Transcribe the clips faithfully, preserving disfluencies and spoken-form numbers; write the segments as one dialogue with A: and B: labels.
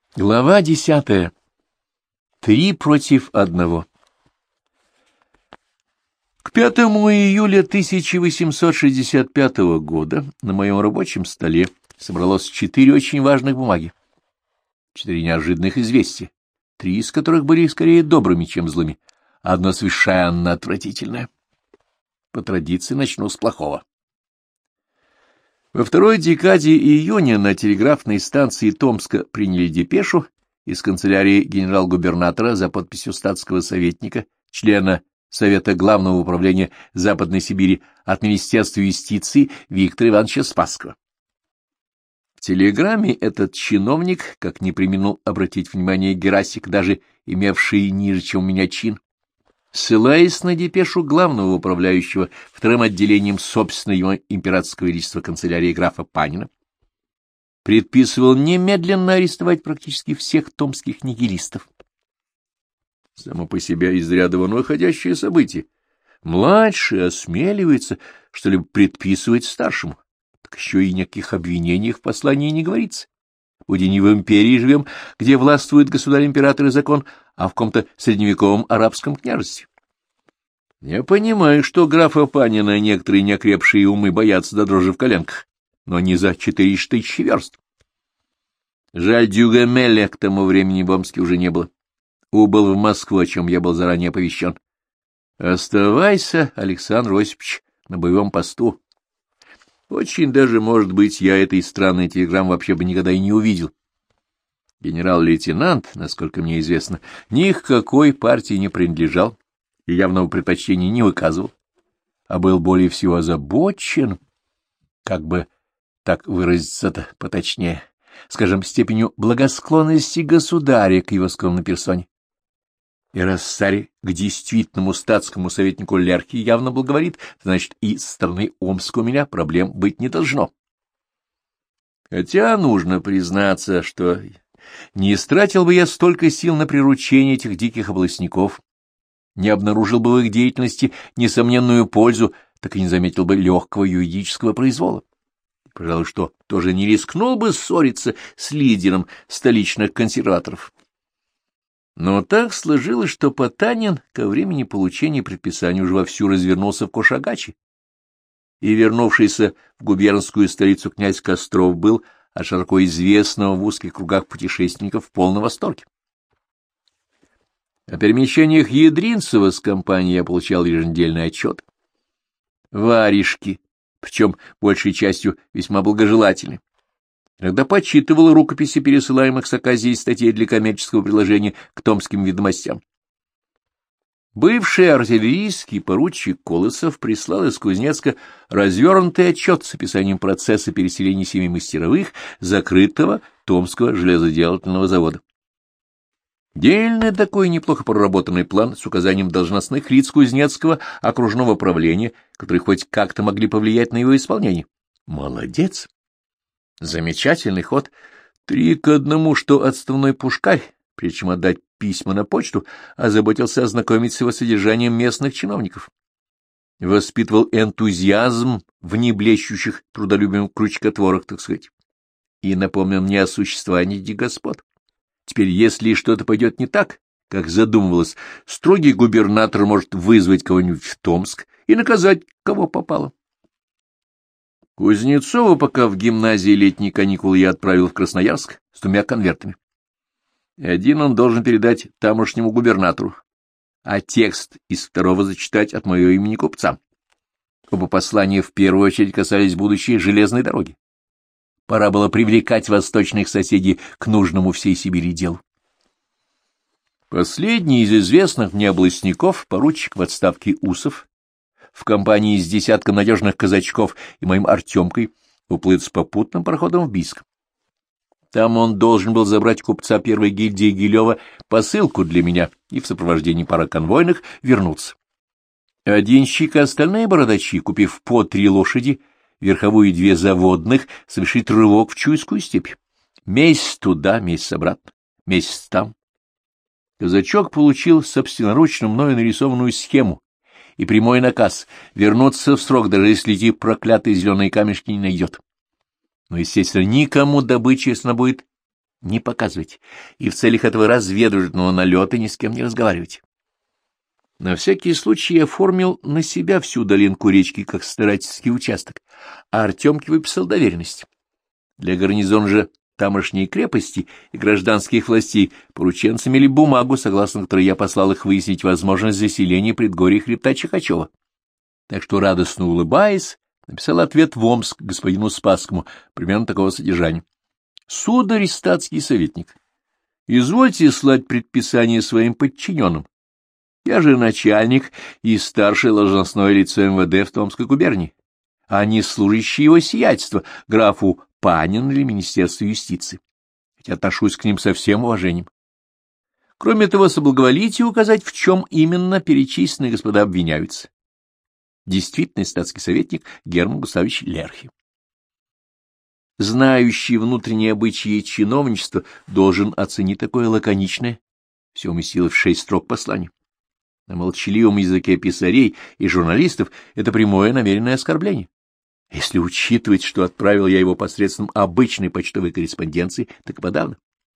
A: Глава десятая. Три против одного. К пятому июля тысяча восемьсот шестьдесят пятого года на моем рабочем столе собралось четыре очень важных бумаги, четыре неожиданных известия, три из которых были скорее добрыми, чем злыми, а одно совершенно отвратительное. По традиции начну с плохого. Во второй декаде июня на телеграфной станции Томска приняли депешу из канцелярии генерал-губернатора за подписью статского советника, члена Совета Главного управления Западной Сибири от Министерства юстиции Виктора Ивановича Спасского. В телеграмме этот чиновник, как не преминул обратить внимание Герасик, даже имевший ниже, чем у меня чин, ссылаясь на депешу главного управляющего вторым отделением собственного императорского величества канцелярии графа Панина, предписывал немедленно арестовать практически всех томских нигилистов. Само по себе из ряда вон выходящее событие. Младший осмеливается что-либо предписывать старшему, так еще и никаких обвинений в послании не говорится. Будь не в империи живем, где властвует государь-император и закон, а в каком-то средневековом арабском княжестве. Я понимаю, что графа Панина некоторые неокрепшие умы боятся до дрожи в коленках, но не за четыре тысячи верст. Жаль, Дюгамеля к тому времени в Омске уже не было. Убыл в Москву, о чем я был заранее оповещен. Оставайся, Александр Осипович, на боевом посту. Очень даже, может быть, я этой странной телеграммы вообще бы никогда и не увидел. Генерал-лейтенант, насколько мне известно, ни к какой партии не принадлежал и явного предпочтения не выказывал, а был более всего озабочен, как бы так выразиться-то поточнее, скажем, степенью благосклонности государя к его скромной персоне. И раз царь к действительному статскому советнику Лерхи явно благоволит, значит, и со стороны Омска у меня проблем быть не должно. Хотя нужно признаться, что не истратил бы я столько сил на приручение этих диких областников, не обнаружил бы в их деятельности несомненную пользу, так и не заметил бы легкого юридического произвола. Пожалуй, что тоже не рискнул бы ссориться с лидером столичных консерваторов. Но так сложилось, что Потанин ко времени получения предписания уже вовсю развернулся в Кошагаче, и вернувшийся в губернскую столицу князь Костров был от широко известного в узких кругах путешественников в полном восторге. О перемещениях Ядринцева с компанией я получал еженедельный отчет. Варежки, причем большей частью весьма благожелательны. Иногда подсчитывал рукописи пересылаемых с Аказией статей для коммерческого приложения к томским ведомостям. Бывший артиллерийский поручик Колосов прислал из Кузнецка развернутый отчет с описанием процесса переселения семи мастеровых закрытого Томского железоделательного завода. Дельный такой неплохо проработанный план с указанием должностных лиц Кузнецкого окружного правления, которые хоть как-то могли повлиять на его исполнение. Молодец! Замечательный ход. Три к одному, что отставной пушкарь, прежде чем отдать письма на почту, озаботился ознакомить с его содержанием местных чиновников. Воспитывал энтузиазм в неблещущих трудолюбием крючкотворах, так сказать. И напомнил мне о существовании этих господ. Теперь, если что-то пойдет не так, как задумывалось, строгий губернатор может вызвать кого-нибудь в Томск и наказать, кого попало. Кузнецова пока в гимназии летние каникулы я отправил в Красноярск с двумя конвертами. Один он должен передать тамошнему губернатору, а текст из второго зачитать от моего имени купцам. Оба послания в первую очередь касались будущей железной дороги. Пора было привлекать восточных соседей к нужному всей Сибири делу. Последний из известных мне областников, поручик в отставке Усов, в компании с десятком надежных казачков и моим Артемкой, уплыл с попутным пароходом в Бийск. Там он должен был забрать купца первой гильдии Гилева посылку для меня и в сопровождении пары конвойных вернуться. Один щик и остальные бородачи, купив по три лошади, верховую и две заводных, совершить рывок в Чуйскую степь. Месяц туда, месяц обратно, месяц там. Казачок получил собственноручно мною нарисованную схему и прямой наказ вернуться в срок, даже если эти проклятые зеленые камешки не найдет. Но, естественно, никому добыча, если она будет не показывать и в целях этого разведывательного налета ни с кем не разговаривать. На всякий случай я оформил на себя всю долинку речки как старательский участок, а Артемке выписал доверенность. Для гарнизона же тамошней крепости и гражданских властей порученцами или бумагу, согласно которой я послал их выяснить возможность заселения предгорий хребта Чихачева. Так что, радостно улыбаясь, написал ответ в Омск господину Спасскому, примерно такого содержания. «Сударь, статский советник, извольте слать предписание своим подчиненным. Я же начальник и старшее должностное лицо эм вэ дэ в Томской губернии, а не служащий его сиятельства, графу Панин или Министерству юстиции, хотя отношусь к ним со всем уважением. Кроме того, соблаговолите указать, в чем именно перечисленные господа обвиняются. Действительный статский советник Герман Густавович Лерхи». Знающий внутренние обычаи чиновничества должен оценить такое лаконичное, все уместило в шесть строк послания. На молчаливом языке писарей и журналистов это прямое намеренное оскорбление. Если учитывать, что отправил я его посредством обычной почтовой корреспонденции, так и подавно.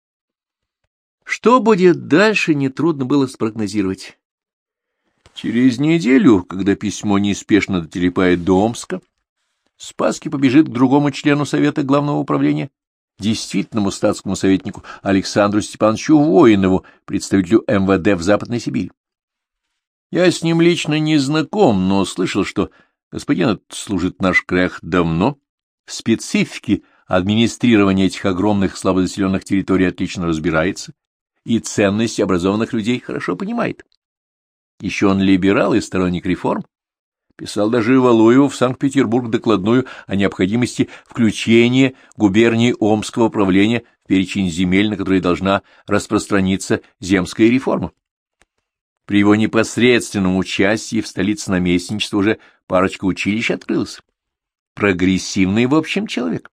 A: Что будет дальше, нетрудно было спрогнозировать. Через неделю, когда письмо неспешно дотелепает до Омска, Спасский побежит к другому члену Совета Главного управления, действительному статскому советнику Александру Степановичу Воинову, представителю эм вэ дэ в Западной Сибири. Я с ним лично не знаком, но слышал, что господин этот служит в наших краях давно, в специфике администрирования этих огромных слабозаселенных территорий отлично разбирается и ценность образованных людей хорошо понимает. Еще он либерал и сторонник реформ, писал даже Валуеву в Санкт-Петербург докладную о необходимости включения губернии Омского правления в перечень земель, на которые должна распространиться земская реформа. При его непосредственном участии в столице наместничества уже парочка училищ открылась. Прогрессивный, в общем, человек.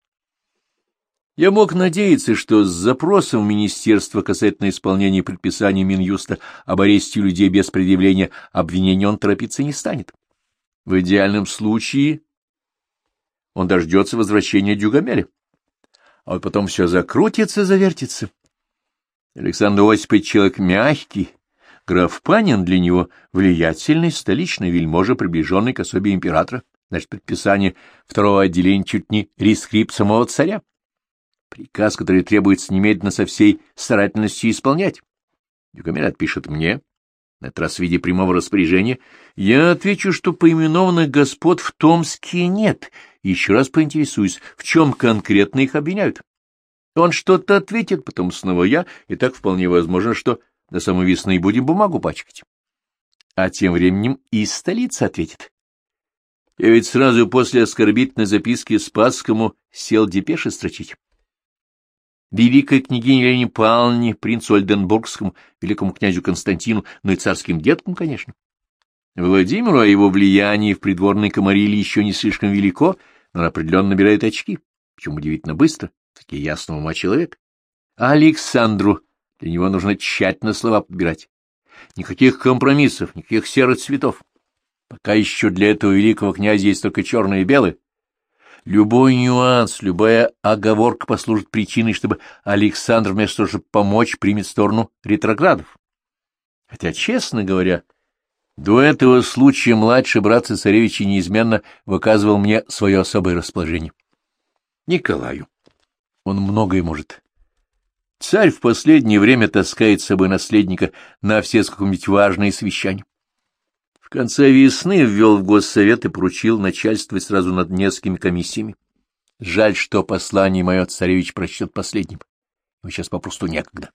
A: Я мог надеяться, что с запросом в министерство касательно исполнения предписаний Минюста об аресте людей без предъявления обвинения он торопиться не станет. В идеальном случае он дождется возвращения Дюгамеля. А вот потом все закрутится, завертится. Александр Осипович человек мягкий, граф Панин для него влиятельный столичный вельможа, приближенный к особе императора, значит, предписание второго отделения чуть не рескрипт самого царя. Приказ, который требуется немедленно со всей старательностью исполнять. Дюгамель отпишет мне, на этот раз в виде прямого распоряжения. Я отвечу, что поименованных господ в Томске нет, и еще раз поинтересуюсь, в чем конкретно их обвиняют. Он что-то ответит, потом снова я, и так вполне возможно, что до самой весны будем бумагу пачкать. А тем временем и столица ответит. Я ведь сразу после оскорбительной записки Спасскому сел депеши строчить. Великой княгине Елене Павловне, принцу Ольденбургскому, великому князю Константину, но и царским деткам, конечно. Владимиру о его влиянии в придворной комариле еще не слишком велико, но он определенно набирает очки, причем удивительно быстро, такие ясного ума человек. А Александру для него нужно тщательно слова подбирать. Никаких компромиссов, никаких серых цветов. Пока еще для этого великого князя есть только черное и белое. Любой нюанс, любая оговорка послужит причиной, чтобы Александр вместо того, чтобы помочь, примет сторону ретроградов. Хотя, честно говоря, до этого случая младший брат цесаревича неизменно выказывал мне свое особое расположение. Николаю. Он многое может. Царь в последнее время таскает с собой наследника на все сколько-нибудь важные совещания. В конце весны ввел в Госсовет и поручил начальствовать сразу над несколькими комиссиями. Жаль, что послание мое царевич прочтет последним. Ему сейчас попросту некогда.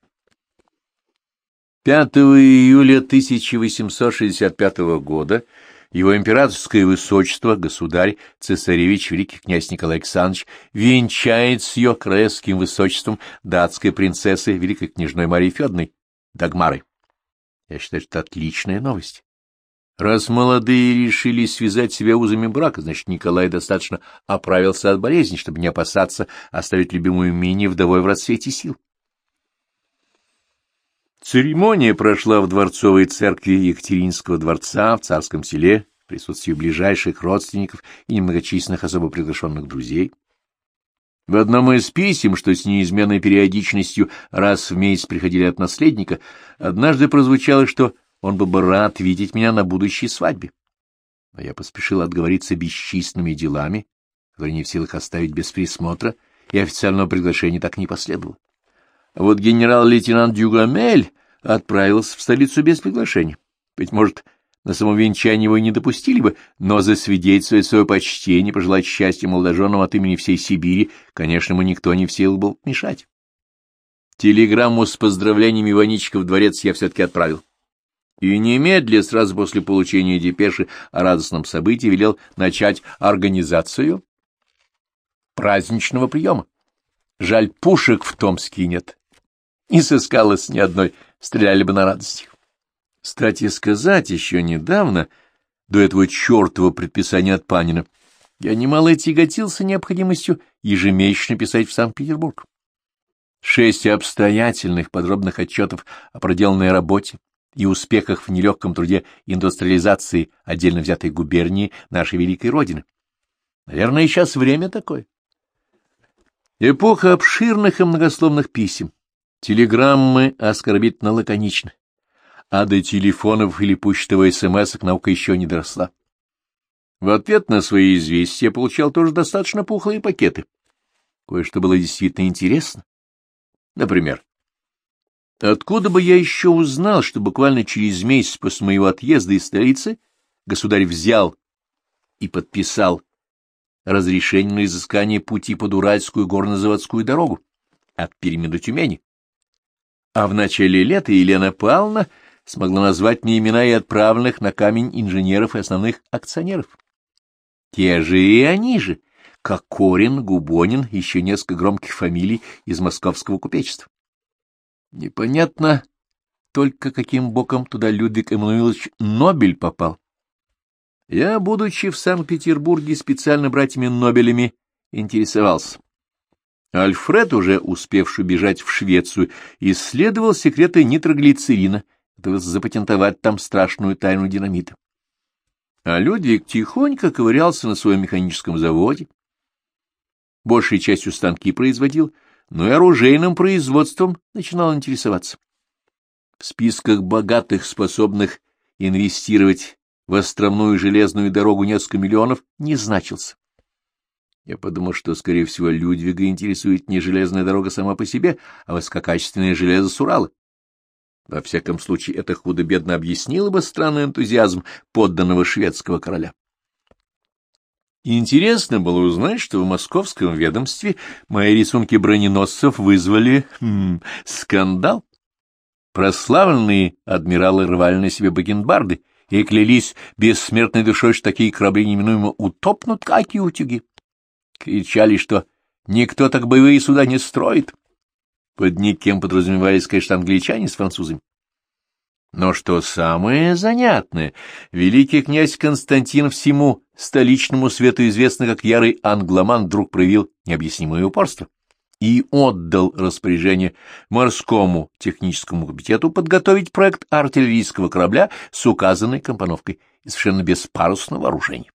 A: пятого июля тысяча восемьсот шестьдесят пятого года его императорское высочество, государь, цесаревич, великий князь Николай Александрович, венчает с ее королевским высочеством датской принцессы, великой княжной Марии Федоровной, Дагмарой. Я считаю, что это отличная новость. Раз молодые решили связать себя узами брака, значит, Николай достаточно оправился от болезни, чтобы не опасаться оставить любимую Мини вдовой в расцвете сил. Церемония прошла в дворцовой церкви Екатерининского дворца в Царском селе в присутствии ближайших родственников и немногочисленных особо приглашенных друзей. В одном из писем, что с неизменной периодичностью раз в месяц приходили от наследника, однажды прозвучало, что он был бы рад видеть меня на будущей свадьбе. Но я поспешил отговориться бесчисленными делами, которые не в силах оставить без присмотра, и официального приглашения так и не последовало. А вот генерал-лейтенант Дюгамель отправился в столицу без приглашения. Быть может, на само венчание его и не допустили бы, но засвидетельствовать свое почтение, пожелать счастья молодоженам от имени всей Сибири, конечно, ему никто не в силах был мешать. Телеграмму с поздравлениями Иваничка в дворец я все-таки отправил. И немедля, сразу после получения депеши о радостном событии, велел начать организацию праздничного приема. Жаль, пушек в Томске нет. Не сыскалось ни одной, стреляли бы на радостях. Кстати сказать, еще недавно, до этого чертова предписания от Панина, я немало тяготился необходимостью ежемесячно писать в Санкт-Петербург. Шесть обстоятельных подробных отчетов о проделанной работе и успехах в нелегком труде индустриализации отдельно взятой губернии нашей великой Родины. Наверное, и сейчас время такое. Эпоха обширных и многословных писем, телеграммы оскорбительно лаконичны, а до телефонов или почтовых смс-ок наука еще не доросла. В ответ на свои известия я получал тоже достаточно пухлые пакеты. Кое-что было действительно интересно. Например, откуда бы я еще узнал, что буквально через месяц после моего отъезда из столицы государь взял и подписал разрешение на изыскание пути под Уральскую горно-заводскую дорогу от Перми до Тюмени. А в начале лета Елена Павловна смогла назвать мне имена и отправленных на камень инженеров и основных акционеров. Те же и они же, Кокорин, Губонин, еще несколько громких фамилий из московского купечества. Непонятно только, каким боком туда Людвиг Эммануилович Нобель попал. Я, будучи в Санкт-Петербурге, специально братьями Нобелями интересовался. Альфред, уже успевший бежать в Швецию, исследовал секреты нитроглицерина, пытался запатентовать там страшную тайну динамита. А Людвиг тихонько ковырялся на своем механическом заводе, большей частью станки производил, но и оружейным производством начинал интересоваться. В списках богатых, способных инвестировать в островную железную дорогу несколько миллионов, не значился. Я подумал, что, скорее всего, Людвига интересует не железная дорога сама по себе, а высококачественное железо с Урала. Во всяком случае, это худо-бедно объяснило бы странный энтузиазм подданного шведского короля. Интересно было узнать, что в московском ведомстве мои рисунки броненосцев вызвали хм, скандал. Прославленные адмиралы рвали на себе бакенбарды и клялись бессмертной душой, что такие корабли неминуемо утопнут, как и утюги. Кричали, что никто так боевые суда не строит. Под никем подразумевались, конечно, англичане с французами. Но что самое занятное, великий князь Константин, всему столичному свету известно, как ярый англоман, вдруг проявил необъяснимое упорство и отдал распоряжение морскому техническому комитету подготовить проект артиллерийского корабля с указанной компоновкой и совершенно без парусного вооружения.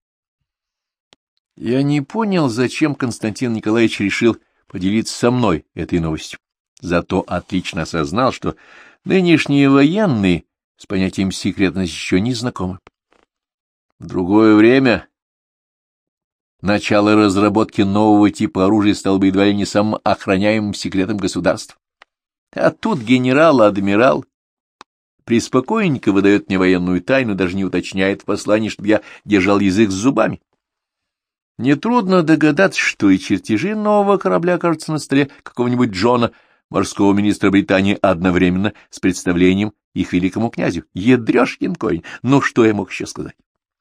A: Я не понял, зачем Константин Николаевич решил поделиться со мной этой новостью. Зато отлично осознал, что нынешние военные с понятием секретности еще не знакомы. В другое время начало разработки нового типа оружия стало бы едва ли не самым охраняемым секретом государства. А тут генерал-адмирал преспокойненько выдает мне военную тайну, даже не уточняет в послании, чтобы я держал язык с зубами. Нетрудно догадаться, что и чертежи нового корабля окажутся на столе какого-нибудь Джона, морского министра Британии, одновременно с представлением их великому князю. Ядрёшкин конь! Ну, что я мог еще сказать?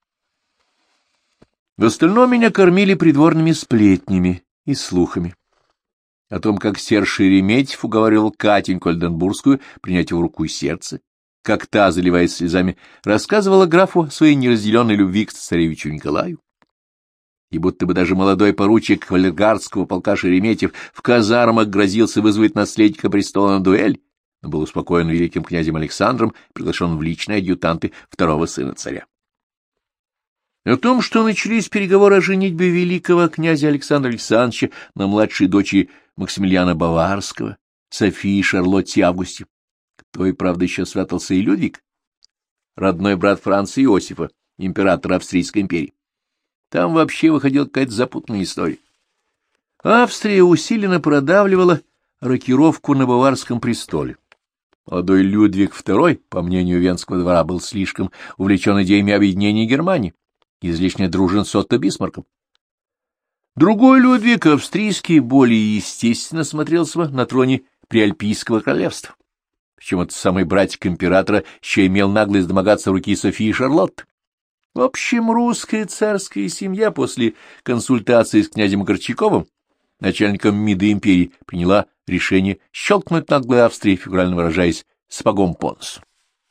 A: В остальном меня кормили придворными сплетнями и слухами. О том, как Серж Шереметьев уговаривал Катеньку Ольденбургскую принять его руку и сердце, как та, заливаясь слезами, рассказывала графу о своей неразделенной любви к царевичу Николаю, и будто бы даже молодой поручик кавалергардского полка Шереметьев в казармах грозился вызвать наследника престола на дуэль, но был успокоен великим князем Александром, приглашен в личные адъютанты второго сына царя. О том, что начались переговоры о женитьбе великого князя Александра Александровича на младшей дочери Максимилиана Баварского, Софии Шарлотте Августе, кто и правда еще сватался и Людвиг, родной брат Франца Иосифа, императора Австрийской империи. Там вообще выходила какая-то запутанная история. Австрия усиленно продавливала рокировку на Баварском престоле. Молодой Людвиг второй, по мнению Венского двора, был слишком увлечен идеями объединения Германии, излишне дружен с Отто Бисмарком. Другой Людвиг, австрийский, более естественно смотрелся на троне Приальпийского королевства. Причем этот самый братик императора еще имел наглость домогаться руки Софии Шарлотты. В общем, русская царская семья после консультации с князем Горчаковым, начальником МИДа империи, приняла решение щелкнуть наглой Австрии, фигурально выражаясь, сапогом по носу.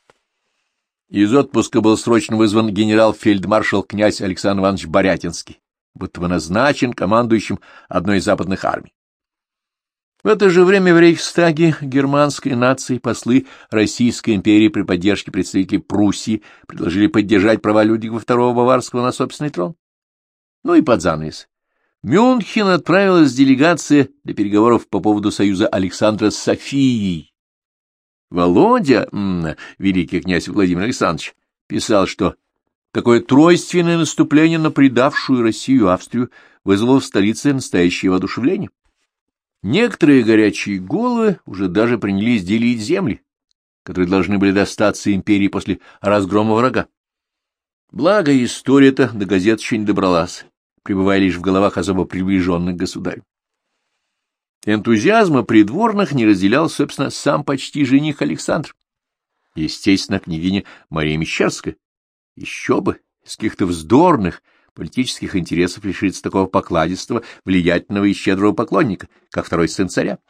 A: Из отпуска был срочно вызван генерал-фельдмаршал князь Александр Иванович Борятинский, будто бы назначен командующим одной из западных армий. В это же время в Рейхстаге германской нации послы Российской империи при поддержке представителей Пруссии предложили поддержать права Людвига второго Баварского на собственный трон. Ну и под занавес. В Мюнхен отправилась делегация для переговоров по поводу союза Александра с Софией. Володя, м-м, великий князь Владимир Александрович, писал, что такое тройственное наступление на предавшую Россию Австрию вызвало в столице настоящее воодушевление. Некоторые горячие головы уже даже принялись делить земли, которые должны были достаться империи после разгрома врага. Благо, история-то до газет еще не добралась, пребывая лишь в головах особо приближенных государю. Энтузиазма придворных не разделял, собственно, сам почти жених Александр. Естественно, княгиня Мария Мещерская. Еще бы, из каких-то вздорных политических интересов лишиться такого покладистого, влиятельного и щедрого поклонника, как второй сын царя.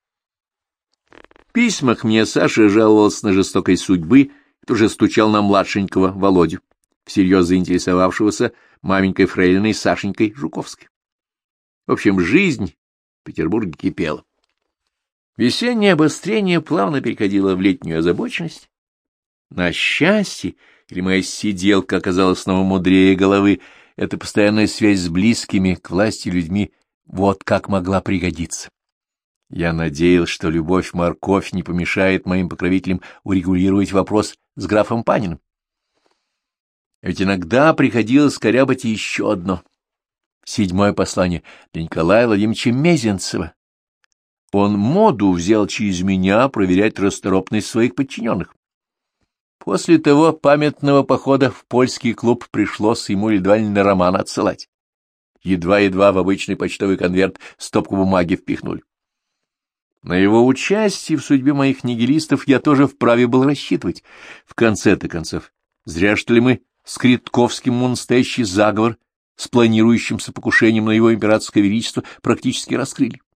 A: В письмах мне Саша жаловался на жестокой судьбы и тоже стучал на младшенького Володю, всерьез заинтересовавшегося маменькой фрейлиной Сашенькой Жуковской. В общем, жизнь в Петербурге кипела. Весеннее обострение плавно переходило в летнюю озабоченность. На счастье, или моя сиделка оказалась снова мудрее головы, эта постоянная связь с близкими к власти людьми вот как могла пригодиться. Я надеялся, что любовь-морковь не помешает моим покровителям урегулировать вопрос с графом Паниным. Ведь иногда приходилось корябать еще одно. Седьмое послание для Николая Владимировича Мезенцева. Он моду взял через меня проверять расторопность своих подчиненных. После того памятного похода в польский клуб пришлось ему едва ли на роман отсылать. Едва-едва в обычный почтовый конверт стопку бумаги впихнули. На его участие в судьбе моих нигилистов я тоже вправе был рассчитывать. В конце-то концов, зря что ли мы с Кретковским настоящий заговор с планирующимся покушением на его императорское величество практически раскрыли.